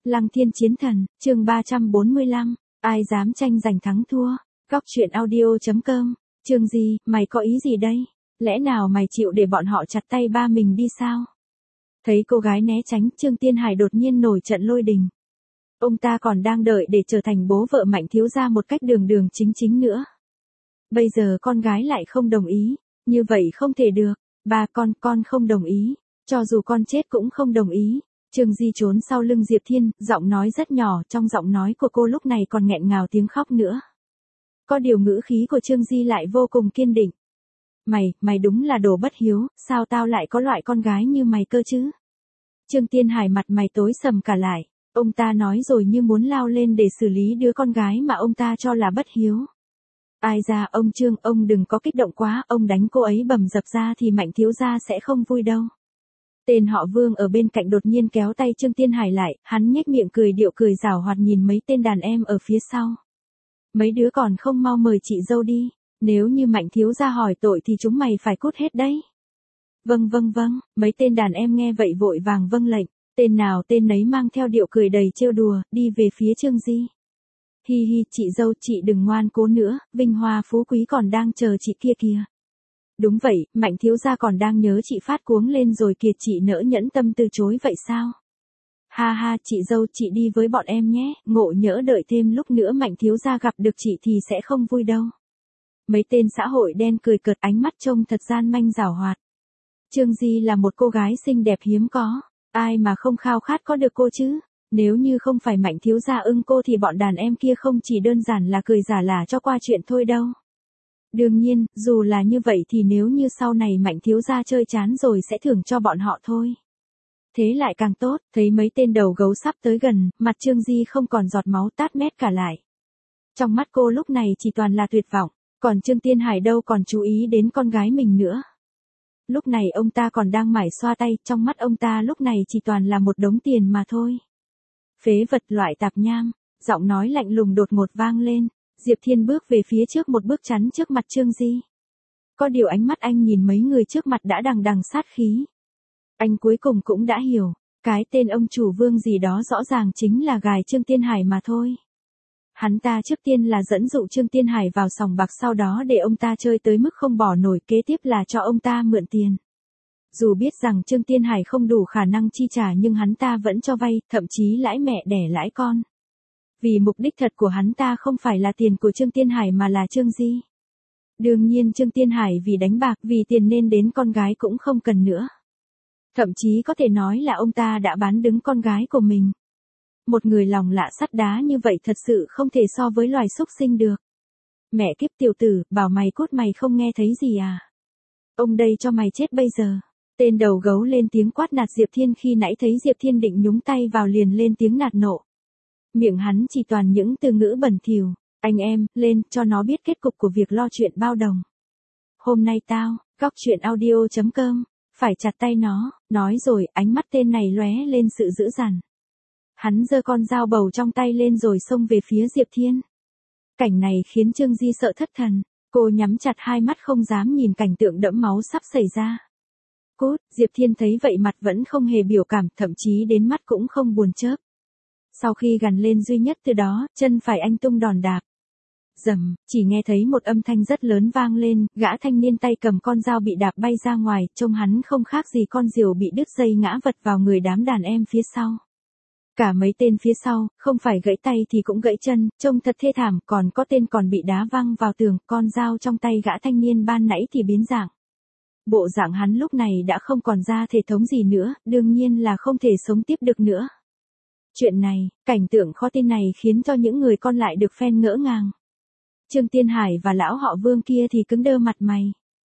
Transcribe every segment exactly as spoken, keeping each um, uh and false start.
Lăng thiên chiến thần, chương ba trăm bốn mươi lăm, ai dám tranh giành thắng thua, góc truyện audio chấm com, Trương Di, mày có ý gì đây? Lẽ nào mày chịu để bọn họ chặt tay ba mình đi sao? Thấy cô gái né tránh, Trương Tiên Hải đột nhiên nổi trận lôi đình. Ông ta còn đang đợi để trở thành bố vợ Mạnh thiếu gia một cách đường đường chính chính nữa. Bây giờ con gái lại không đồng ý, như vậy không thể được, ba con, con không đồng ý, cho dù con chết cũng không đồng ý. Trương Di trốn sau lưng Diệp Thiên, giọng nói rất nhỏ, trong giọng nói của cô lúc này còn nghẹn ngào tiếng khóc nữa. Có điều ngữ khí của Trương Di lại vô cùng kiên định. Mày, mày đúng là đồ bất hiếu, sao tao lại có loại con gái như mày cơ chứ? Trương Tiên Hải mặt mày tối sầm cả lại, ông ta nói rồi như muốn lao lên để xử lý đứa con gái mà ông ta cho là bất hiếu. Ai ra ông Trương, ông đừng có kích động quá, ông đánh cô ấy bầm dập ra thì Mạnh thiếu gia sẽ không vui đâu. Tên họ Vương ở bên cạnh đột nhiên kéo tay Trương Tiên Hải lại, hắn nhếch miệng cười điệu cười giảo hoạt nhìn mấy tên đàn em ở phía sau. Mấy đứa còn không mau mời chị dâu đi, nếu như Mạnh thiếu gia hỏi tội thì chúng mày phải cút hết đấy. Vâng vâng vâng, mấy tên đàn em nghe vậy vội vàng vâng lệnh, tên nào tên nấy mang theo điệu cười đầy trêu đùa, đi về phía Trương Di. Hi hi, chị dâu chị đừng ngoan cố nữa, vinh hoa phú quý còn đang chờ chị kia kìa. Đúng vậy, Mạnh thiếu gia còn đang nhớ chị phát cuống lên rồi kìa, chị nỡ nhẫn tâm từ chối vậy sao? Ha ha, chị dâu chị đi với bọn em nhé, ngộ nhỡ đợi thêm lúc nữa Mạnh thiếu gia gặp được chị thì sẽ không vui đâu. Mấy tên xã hội đen cười cợt, ánh mắt trông thật gian manh giảo hoạt. Trương Di là một cô gái xinh đẹp hiếm có, ai mà không khao khát có được cô chứ? Nếu như không phải Mạnh thiếu gia ưng cô thì bọn đàn em kia không chỉ đơn giản là cười giả lả cho qua chuyện thôi đâu. Đương nhiên, dù là như vậy thì nếu như sau này Mạnh thiếu gia chơi chán rồi sẽ thưởng cho bọn họ thôi. Thế lại càng tốt, thấy mấy tên đầu gấu sắp tới gần, mặt Trương Di không còn giọt máu tát mét cả lại. Trong mắt cô lúc này chỉ toàn là tuyệt vọng, còn Trương Tiên Hải đâu còn chú ý đến con gái mình nữa. Lúc này ông ta còn đang mải xoa tay, trong mắt ông ta lúc này chỉ toàn là một đống tiền mà thôi. Phế vật loại tạp nham, giọng nói lạnh lùng đột ngột vang lên, Diệp Thiên bước về phía trước một bước chắn trước mặt Trương Di. Có điều ánh mắt anh nhìn mấy người trước mặt đã đằng đằng sát khí. Anh cuối cùng cũng đã hiểu, cái tên ông chủ Vương gì đó rõ ràng chính là gài Trương Tiên Hải mà thôi. Hắn ta trước tiên là dẫn dụ Trương Tiên Hải vào sòng bạc, sau đó để ông ta chơi tới mức không bỏ nổi, kế tiếp là cho ông ta mượn tiền. Dù biết rằng Trương Tiên Hải không đủ khả năng chi trả nhưng hắn ta vẫn cho vay, thậm chí lãi mẹ đẻ lãi con. Vì mục đích thật của hắn ta không phải là tiền của Trương Tiên Hải mà là Trương Di. Đương nhiên Trương Tiên Hải vì đánh bạc, vì tiền nên đến con gái cũng không cần nữa. Thậm chí có thể nói là ông ta đã bán đứng con gái của mình. Một người lòng lạ sắt đá như vậy thật sự không thể so với loài súc sinh được. Mẹ kiếp tiểu tử, bảo mày cút mày không nghe thấy gì à? Ông đây cho mày chết bây giờ. Tên đầu gấu lên tiếng quát nạt Diệp Thiên, khi nãy thấy Diệp Thiên định nhúng tay vào liền lên tiếng nạt nộ. Miệng hắn chỉ toàn những từ ngữ bẩn thỉu. Anh em, lên, cho nó biết kết cục của việc lo chuyện bao đồng. Hôm nay tao, góc truyện audio chấm com, phải chặt tay nó, nói rồi, ánh mắt tên này lóe lên sự dữ dằn. Hắn giơ con dao bầu trong tay lên rồi xông về phía Diệp Thiên. Cảnh này khiến Trương Di sợ thất thần, cô nhắm chặt hai mắt không dám nhìn cảnh tượng đẫm máu sắp xảy ra. Cút, Diệp Thiên thấy vậy mặt vẫn không hề biểu cảm, thậm chí đến mắt cũng không buồn chớp. Sau khi gằn lên duy nhất từ đó, chân phải anh tung đòn đạp. Dầm, chỉ nghe thấy một âm thanh rất lớn vang lên, gã thanh niên tay cầm con dao bị đạp bay ra ngoài, trông hắn không khác gì con diều bị đứt dây ngã vật vào người đám đàn em phía sau. Cả mấy tên phía sau, không phải gãy tay thì cũng gãy chân, trông thật thê thảm, còn có tên còn bị đá văng vào tường, con dao trong tay gã thanh niên ban nãy thì biến dạng. Bộ dạng hắn lúc này đã không còn ra thể thống gì nữa, đương nhiên là không thể sống tiếp được nữa. Chuyện này, cảnh tượng khó tin này khiến cho những người còn lại được phen ngỡ ngàng. Trương Tiên Hải và lão họ Vương kia thì cứng đơ mặt mày.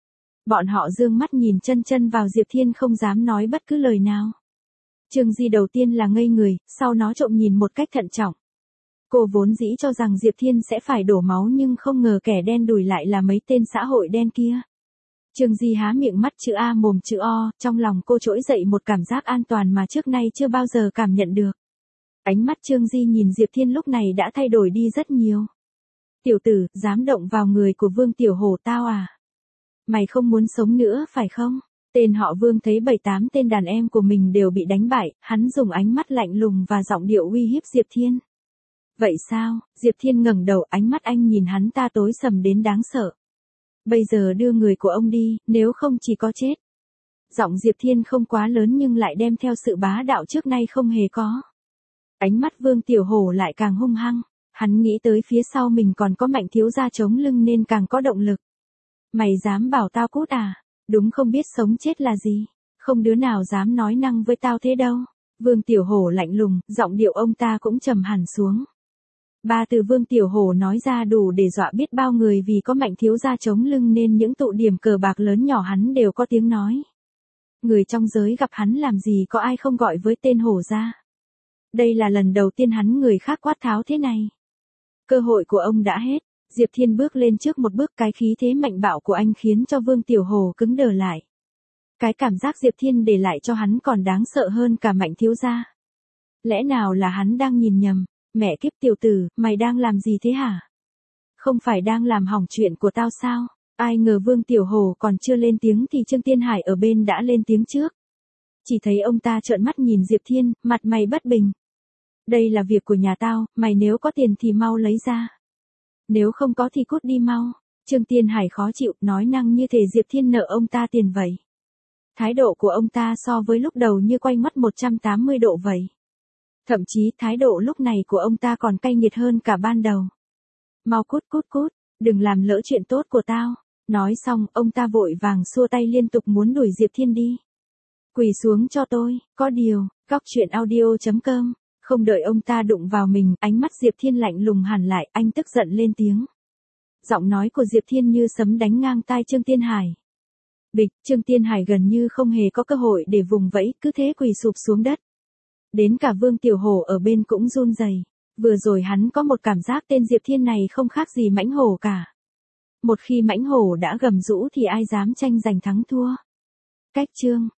Bọn họ dương mắt nhìn chân chân vào Diệp Thiên không dám nói bất cứ lời nào. Trương Di đầu tiên là ngây người, sau nó trộm nhìn một cách thận trọng. Cô vốn dĩ cho rằng Diệp Thiên sẽ phải đổ máu nhưng không ngờ kẻ đen đủi lại là mấy tên xã hội đen kia. Trương Di há miệng mắt chữ A mồm chữ O, trong lòng cô trỗi dậy một cảm giác an toàn mà trước nay chưa bao giờ cảm nhận được. Ánh mắt Trương Di nhìn Diệp Thiên lúc này đã thay đổi đi rất nhiều. Tiểu tử, dám động vào người của Vương Tiểu Hổ tao à? Mày không muốn sống nữa phải không? Tên họ Vương thấy bảy tám tên đàn em của mình đều bị đánh bại, hắn dùng ánh mắt lạnh lùng và giọng điệu uy hiếp Diệp Thiên. Vậy sao? Diệp Thiên ngẩng đầu, ánh mắt anh nhìn hắn ta tối sầm đến đáng sợ. Bây giờ đưa người của ông đi, nếu không chỉ có chết. Giọng Diệp Thiên không quá lớn nhưng lại đem theo sự bá đạo trước nay không hề có. Ánh mắt Vương Tiểu Hổ lại càng hung hăng, hắn nghĩ tới phía sau mình còn có Mạnh thiếu gia chống lưng nên càng có động lực. Mày dám bảo tao cút à? Đúng không biết sống chết là gì? Không đứa nào dám nói năng với tao thế đâu. Vương Tiểu Hổ lạnh lùng, giọng điệu ông ta cũng trầm hẳn xuống. Ba từ Vương Tiểu Hổ nói ra đủ để dọa biết bao người, vì có Mạnh thiếu gia chống lưng nên những tụ điểm cờ bạc lớn nhỏ hắn đều có tiếng nói. Người trong giới gặp hắn làm gì có ai không gọi với tên Hổ gia. Đây là lần đầu tiên hắn người khác quát tháo thế này. Cơ hội của ông đã hết. Diệp Thiên bước lên trước một bước, cái khí thế mạnh bạo của anh khiến cho Vương Tiểu Hổ cứng đờ lại. Cái cảm giác Diệp Thiên để lại cho hắn còn đáng sợ hơn cả Mạnh thiếu gia. Lẽ nào là hắn đang nhìn nhầm? Mẹ kiếp tiểu tử, mày đang làm gì thế hả? Không phải đang làm hỏng chuyện của tao sao? Ai ngờ Vương Tiểu Hổ còn chưa lên tiếng thì Trương Tiên Hải ở bên đã lên tiếng trước. Chỉ thấy ông ta trợn mắt nhìn Diệp Thiên, mặt mày bất bình. Đây là việc của nhà tao, mày nếu có tiền thì mau lấy ra. Nếu không có thì cút đi mau. Trương Tiên Hải khó chịu, nói năng như thể Diệp Thiên nợ ông ta tiền vậy. Thái độ của ông ta so với lúc đầu như quay mất một trăm tám mươi độ vậy. Thậm chí thái độ lúc này của ông ta còn cay nghiệt hơn cả ban đầu. Mau cút cút cút, đừng làm lỡ chuyện tốt của tao. Nói xong, ông ta vội vàng xua tay liên tục muốn đuổi Diệp Thiên đi. Quỳ xuống cho tôi, có điều, góc truyện audio chấm com. Không đợi ông ta đụng vào mình, ánh mắt Diệp Thiên lạnh lùng hẳn lại, anh tức giận lên tiếng. Giọng nói của Diệp Thiên như sấm đánh ngang tai Trương Tiên Hải. Bịch, Trương Tiên Hải gần như không hề có cơ hội để vùng vẫy, cứ thế quỳ sụp xuống đất. Đến cả Vương Tiểu Hổ ở bên cũng run rẩy. Vừa rồi hắn có một cảm giác tên Diệp Thiên này không khác gì mãnh hổ cả. Một khi mãnh hổ đã gầm rũ thì ai dám tranh giành thắng thua. Cách chương